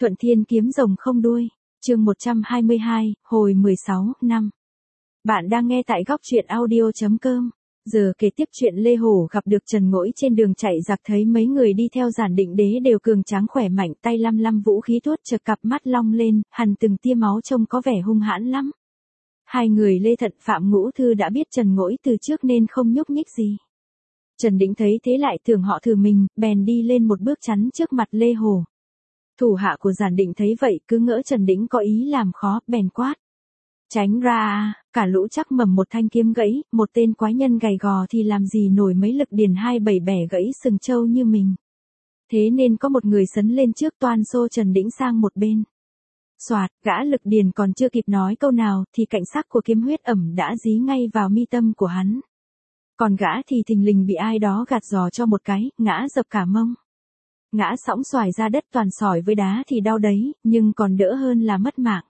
Thuận Thiên kiếm rồng không đuôi, chương 122, hồi 16, năm. Bạn đang nghe tại góc truyện audio.com. Giờ kể tiếp chuyện Lê Hổ gặp được Trần Ngỗi trên đường chạy giặc, thấy mấy người đi theo Giản Định Đế đều cường tráng khỏe mạnh, tay lăm lăm vũ khí tuốt chợt cặp mắt long lên, hằn từng tia máu trông có vẻ hung hãn lắm. Hai người Lê Thận Phạm Ngũ Thư đã biết Trần Ngỗi từ trước nên không nhúc nhích gì. Trần Định thấy thế lại tưởng họ thử mình, bèn đi lên một bước chắn trước mặt Lê Hổ. Thủ hạ của Giản Định thấy vậy cứ ngỡ Trần Định có ý làm khó, bèn quát. Tránh ra, cả lũ chắc mầm một thanh kiếm gãy, một tên quái nhân gầy gò thì làm gì nổi mấy lực điền 27 bẻ gãy sừng trâu như mình. Thế nên có một người sấn lên trước toan xô Trần Định sang một bên. Soạt, gã lực điền còn chưa kịp nói câu nào thì cạnh sắc của kiếm huyết ẩm đã dí ngay vào mi tâm của hắn. Còn gã thì thình lình bị ai đó gạt giò cho một cái, ngã dập cả mông. Ngã sõng xoài ra đất toàn sỏi với đá thì đau đấy, nhưng còn đỡ hơn là mất mạng.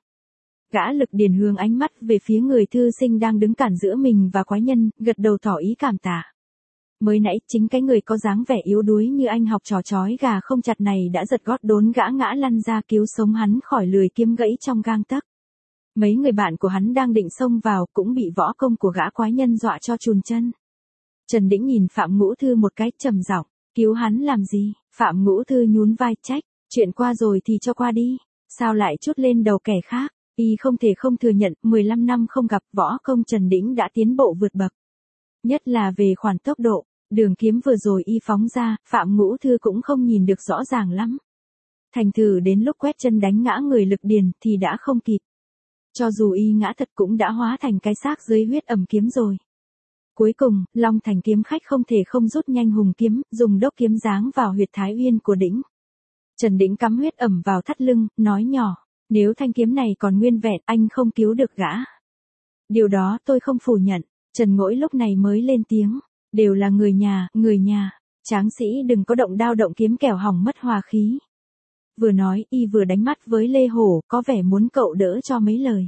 Gã lực điền hướng ánh mắt về phía người thư sinh đang đứng cản giữa mình và quái nhân, gật đầu tỏ ý cảm tạ. Mới nãy chính cái người có dáng vẻ yếu đuối như anh học trò chói gà không chặt này đã giật gót đốn gã ngã lăn ra cứu sống hắn khỏi lưỡi kiếm gãy trong gang tấc. Mấy người bạn của hắn đang định xông vào cũng bị võ công của gã quái nhân dọa cho chùn chân. Trần Định nhìn Phạm Ngũ Thư một cái trầm giọng, cứu hắn làm gì? Phạm Ngũ Thư nhún vai trách, chuyện qua rồi thì cho qua đi, sao lại trút lên đầu kẻ khác? Y không thể không thừa nhận, 15 năm không gặp võ công Trần Định đã tiến bộ vượt bậc. Nhất là về khoản tốc độ, đường kiếm vừa rồi y phóng ra, Phạm Ngũ Thư cũng không nhìn được rõ ràng lắm. Thành thử đến lúc quét chân đánh ngã người lực điền thì đã không kịp. Cho dù y ngã thật cũng đã hóa thành cái xác dưới huyết ẩm kiếm rồi. Cuối cùng, Long Thành kiếm khách không thể không rút nhanh hùng kiếm, dùng đốc kiếm giáng vào huyệt thái uyên của Đĩnh. Trần Đĩnh cắm huyết ẩm vào thắt lưng, nói nhỏ, nếu thanh kiếm này còn nguyên vẹn anh không cứu được gã. Điều đó tôi không phủ nhận. Trần Ngỗi lúc này mới lên tiếng, đều là người nhà, tráng sĩ đừng có động đao động kiếm kẻo hỏng mất hòa khí. Vừa nói y vừa đánh mắt với Lê Hổ, có vẻ muốn cậu đỡ cho mấy lời.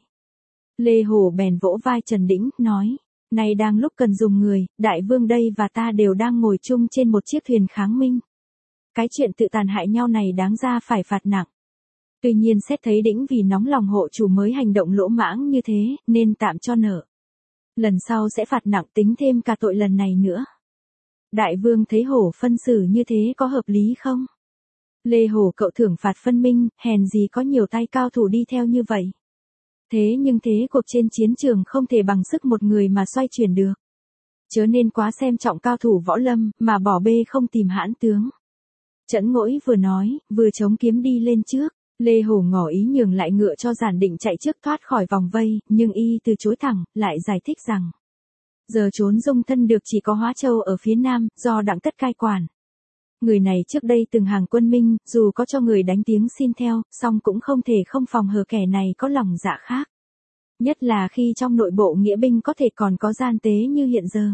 Lê Hổ bèn vỗ vai Trần Đĩnh, nói, nay đang lúc cần dùng người, đại vương đây và ta đều đang ngồi chung trên một chiếc thuyền kháng minh. Cái chuyện tự tàn hại nhau này đáng ra phải phạt nặng. Tuy nhiên xét thấy Đĩnh vì nóng lòng hộ chủ mới hành động lỗ mãng như thế, nên tạm cho nợ. Lần sau sẽ phạt nặng tính thêm cả tội lần này nữa. Đại vương thấy Hổ phân xử như thế có hợp lý không? Lê Hổ cậu thưởng phạt phân minh, hèn gì có nhiều tay cao thủ đi theo như vậy. Thế nhưng thế cuộc trên chiến trường không thể bằng sức một người mà xoay chuyển được. Chớ nên quá xem trọng cao thủ võ lâm, mà bỏ bê không tìm hãn tướng. Trấn Ngỗi vừa nói, vừa chống kiếm đi lên trước. Lê Hổ ngỏ ý nhường lại ngựa cho Giản Định chạy trước thoát khỏi vòng vây, nhưng y từ chối thẳng, lại giải thích rằng. Giờ trốn dung thân được chỉ có Hóa Châu ở phía nam, do Đặng Tất cai quản. Người này trước đây từng hàng quân Minh, dù có cho người đánh tiếng xin theo, song cũng không thể không phòng hờ kẻ này có lòng dạ khác. Nhất là khi trong nội bộ nghĩa binh có thể còn có gian tế như hiện giờ.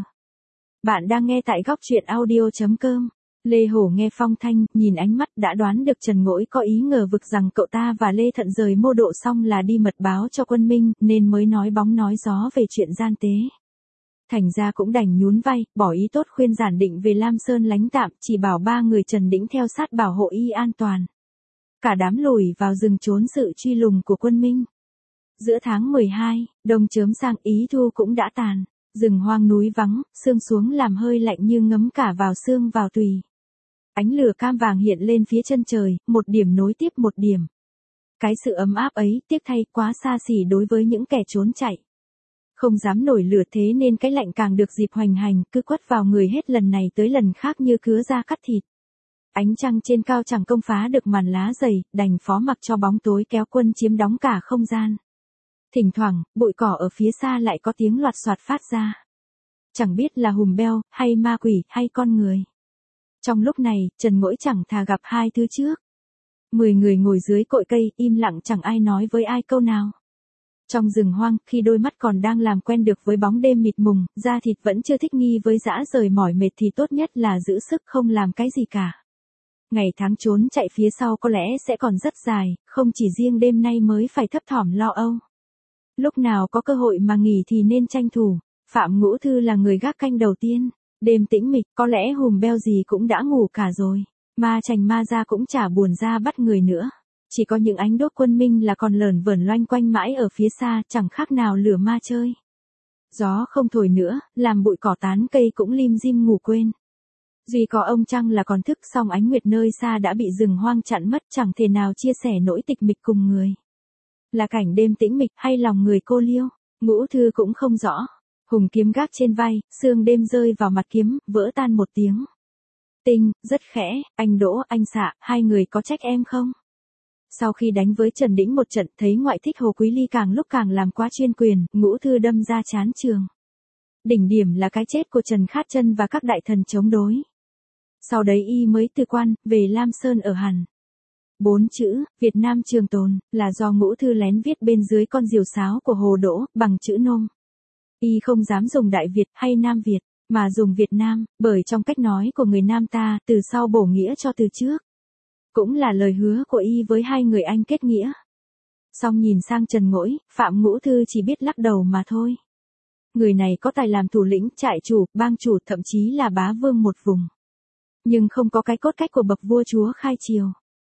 Bạn đang nghe tại góc truyện audio.com. Lê Hổ nghe phong thanh, nhìn ánh mắt đã đoán được Trần Ngỗi có ý ngờ vực rằng cậu ta và Lê Thận rời Mô Độ xong là đi mật báo cho quân Minh, nên mới nói bóng nói gió về chuyện gian tế. Thành ra cũng đành nhún vai, bỏ ý tốt khuyên Giản Định về Lam Sơn lánh tạm, chỉ bảo ba người Trần Đĩnh theo sát bảo hộ y an toàn. Cả đám lùi vào rừng trốn sự truy lùng của quân Minh. Giữa tháng 12, đông chớm sang ý thu cũng đã tàn, rừng hoang núi vắng, sương xuống làm hơi lạnh như ngấm cả vào xương vào tùy. Ánh lửa cam vàng hiện lên phía chân trời, một điểm nối tiếp một điểm. Cái sự ấm áp ấy, tiếc thay, quá xa xỉ đối với những kẻ trốn chạy. Không dám nổi lửa thế nên cái lạnh càng được dịp hoành hành, cứ quất vào người hết lần này tới lần khác như cứa da cắt thịt. Ánh trăng trên cao chẳng công phá được màn lá dày, đành phó mặc cho bóng tối kéo quân chiếm đóng cả không gian. Thỉnh thoảng, bụi cỏ ở phía xa lại có tiếng loạt soạt phát ra. Chẳng biết là hùm beo, hay ma quỷ, hay con người. Trong lúc này, Trần Ngỗi chẳng thà gặp hai thứ trước. 10 người ngồi dưới cội cây, im lặng chẳng ai nói với ai câu nào. Trong rừng hoang, khi đôi mắt còn đang làm quen được với bóng đêm mịt mùng, da thịt vẫn chưa thích nghi với dã rời mỏi mệt thì tốt nhất là giữ sức không làm cái gì cả. Ngày tháng trốn chạy phía sau có lẽ sẽ còn rất dài, không chỉ riêng đêm nay mới phải thấp thỏm lo âu. Lúc nào có cơ hội mà nghỉ thì nên tranh thủ. Phạm Ngũ Thư là người gác canh đầu tiên. Đêm tĩnh mịch, có lẽ hùm beo gì cũng đã ngủ cả rồi. Ma chành ma ra cũng chả buồn ra bắt người nữa. Chỉ có những ánh đốt quân minh là còn lởn vởn loanh quanh mãi ở phía xa, chẳng khác nào lửa ma chơi. Gió không thổi nữa, làm bụi cỏ tán cây cũng lim dim ngủ quên. Duy có ông Trăng là còn thức, song ánh nguyệt nơi xa đã bị rừng hoang chặn mất, chẳng thể nào chia sẻ nỗi tịch mịch cùng người. Là cảnh đêm tĩnh mịch hay lòng người cô liêu, Ngũ Thư cũng không rõ. Hùng kiếm gác trên vai, sương đêm rơi vào mặt kiếm, vỡ tan một tiếng. Tinh, rất khẽ, anh Đỗ, anh Xạ, hai người có trách em không? Sau khi đánh với Trần Đĩnh một trận, thấy ngoại thích Hồ Quý Ly càng lúc càng làm quá chuyên quyền, Ngũ Thư đâm ra chán trường. Đỉnh điểm là cái chết của Trần Khát Chân và các đại thần chống đối. Sau đấy y mới từ quan, về Lam Sơn ở hẳn. 4 chữ, Việt Nam trường tồn, là do Ngũ Thư lén viết bên dưới con diều sáo của Hồ Đỗ, bằng chữ nôm. Y không dám dùng Đại Việt hay Nam Việt, mà dùng Việt Nam, bởi trong cách nói của người Nam ta, từ sau bổ nghĩa cho từ trước. Cũng là lời hứa của y với hai người anh kết nghĩa. Song nhìn sang Trần Ngỗi, Phạm Ngũ Thư chỉ biết lắc đầu mà thôi. Người này có tài làm thủ lĩnh, trại chủ, bang chủ, thậm chí là bá vương một vùng. Nhưng không có cái cốt cách của bậc vua chúa khai triều.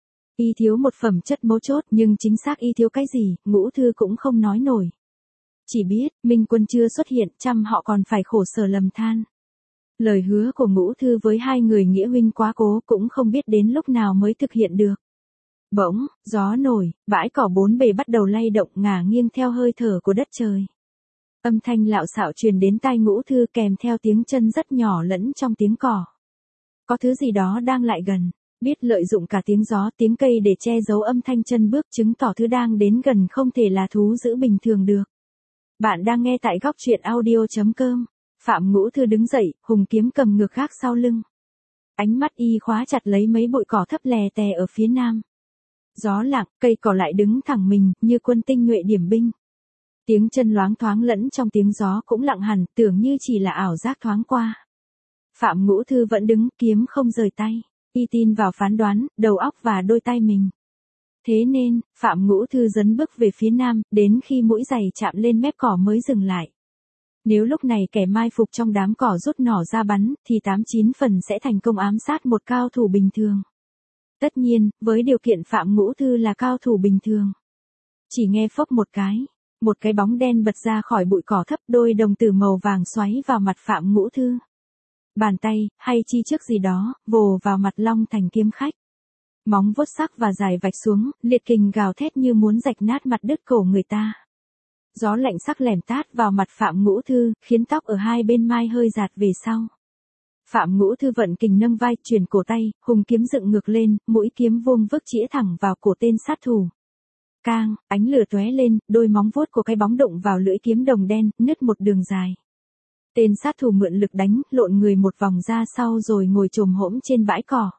Y thiếu một phẩm chất mấu chốt, nhưng chính xác y thiếu cái gì, Ngũ Thư cũng không nói nổi. Chỉ biết, Minh Quân chưa xuất hiện, trăm họ còn phải khổ sở lầm than. Lời hứa của Ngũ Thư với hai người nghĩa huynh quá cố, cũng không biết đến lúc nào mới thực hiện được. Bỗng, gió nổi, bãi cỏ bốn bề bắt đầu lay động, ngả nghiêng theo hơi thở của đất trời. Âm thanh lạo xạo truyền đến tai Ngũ Thư, kèm theo tiếng chân rất nhỏ lẫn trong tiếng cỏ. Có thứ gì đó đang lại gần, biết lợi dụng cả tiếng gió, tiếng cây để che giấu âm thanh chân bước, chứng tỏ thứ đang đến gần không thể là thú dữ bình thường được. Bạn đang nghe tại góc truyện audio.com. Phạm Ngũ Thư đứng dậy, hùng kiếm cầm ngược gác sau lưng. Ánh mắt y khóa chặt lấy mấy bụi cỏ thấp lè tè ở phía nam. Gió lặng, cây cỏ lại đứng thẳng mình, như quân tinh nhuệ điểm binh. Tiếng chân loáng thoáng lẫn trong tiếng gió cũng lặng hẳn, tưởng như chỉ là ảo giác thoáng qua. Phạm Ngũ Thư vẫn đứng, kiếm không rời tay. Y tin vào phán đoán, đầu óc và đôi tay mình. Thế nên, Phạm Ngũ Thư dấn bước về phía nam, đến khi mũi giày chạm lên mép cỏ mới dừng lại. Nếu lúc này kẻ mai phục trong đám cỏ rút nỏ ra bắn, thì 89 phần sẽ thành công ám sát một cao thủ bình thường. Tất nhiên, với điều kiện Phạm Ngũ Thư là cao thủ bình thường. Chỉ nghe phốc một cái bóng đen bật ra khỏi bụi cỏ thấp, đôi đồng tử màu vàng xoáy vào mặt Phạm Ngũ Thư. Bàn tay, hay chi trước gì đó, vồ vào mặt Long Thành kiếm khách. Móng vuốt sắc và dài vạch xuống, liệt kình gào thét như muốn rạch nát mặt đứt cổ người ta. Gió lạnh sắc lẻm tát vào mặt Phạm Ngũ Thư, khiến tóc ở hai bên mai hơi rạt về sau. Phạm Ngũ Thư vận kình nâng vai, chuyển cổ tay, hùng kiếm dựng ngược lên, mũi kiếm vuông vức chĩa thẳng vào cổ tên sát thủ. Cang, ánh lửa tóe lên, đôi móng vuốt của cái bóng đụng vào lưỡi kiếm đồng đen, nứt một đường dài. Tên sát thủ mượn lực đánh, lộn người một vòng ra sau rồi ngồi chồm hổm trên bãi cỏ.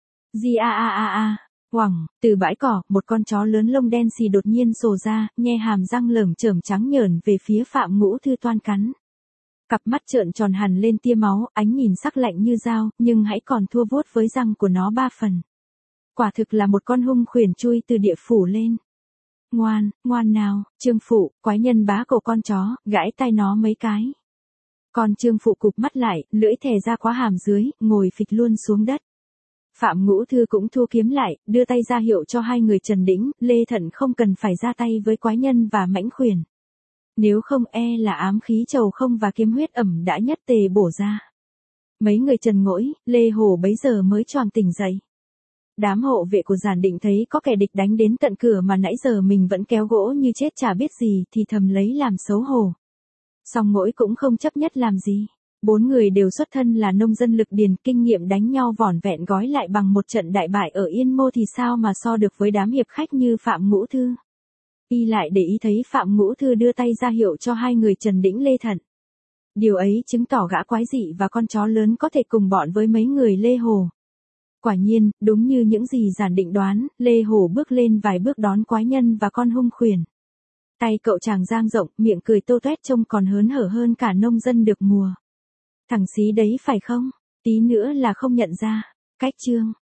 Hoằng, từ bãi cỏ, một con chó lớn lông đen xì đột nhiên sồ ra, nhe hàm răng lởm chởm trắng nhởn về phía Phạm Ngũ Thư toan cắn. Cặp mắt trợn tròn hằn lên tia máu, ánh nhìn sắc lạnh như dao, nhưng hãy còn thua vuốt với răng của nó 3 phần. Quả thực là một con hung khuyển chui từ địa phủ lên. Ngoan nào, Trương Phụ, quái nhân bá cổ con chó, gãi tai nó mấy cái. Còn Trương Phụ cụp mắt lại, lưỡi thè ra quá hàm dưới, ngồi phịch luôn xuống đất. Phạm Ngũ Thư cũng thu kiếm lại, đưa tay ra hiệu cho hai người Trần Đĩnh, Lê Thận không cần phải ra tay với quái nhân và mãnh khuyển. Nếu không là ám khí trầu không và kiếm huyết ẩm đã nhất tề bổ ra. Mấy người Trần Ngỗi, Lê Hổ bấy giờ mới choàng tỉnh dậy. Đám hộ vệ của Giản Định thấy có kẻ địch đánh đến tận cửa mà nãy giờ mình vẫn kéo gỗ như chết chả biết gì thì thầm lấy làm xấu hổ. Song Ngỗi cũng không chấp nhất làm gì. 4 người đều xuất thân là nông dân lực điền, kinh nghiệm đánh nhau vỏn vẹn gói lại bằng một trận đại bại ở Yên Mô thì sao mà so được với đám hiệp khách như Phạm Ngũ Thư. Y lại để ý thấy Phạm Ngũ Thư đưa tay ra hiệu cho hai người Trần Đĩnh Lê Thận. Điều ấy chứng tỏ gã quái dị và con chó lớn có thể cùng bọn với mấy người Lê Hồ. Quả nhiên, đúng như những gì Giản Định đoán, Lê Hồ bước lên vài bước đón quái nhân và con hung khuyển. Tay cậu chàng dang rộng, miệng cười tô toét trông còn hớn hở hơn cả nông dân được mùa. Thằng xí đấy phải không? Tí nữa là không nhận ra. Cách chương.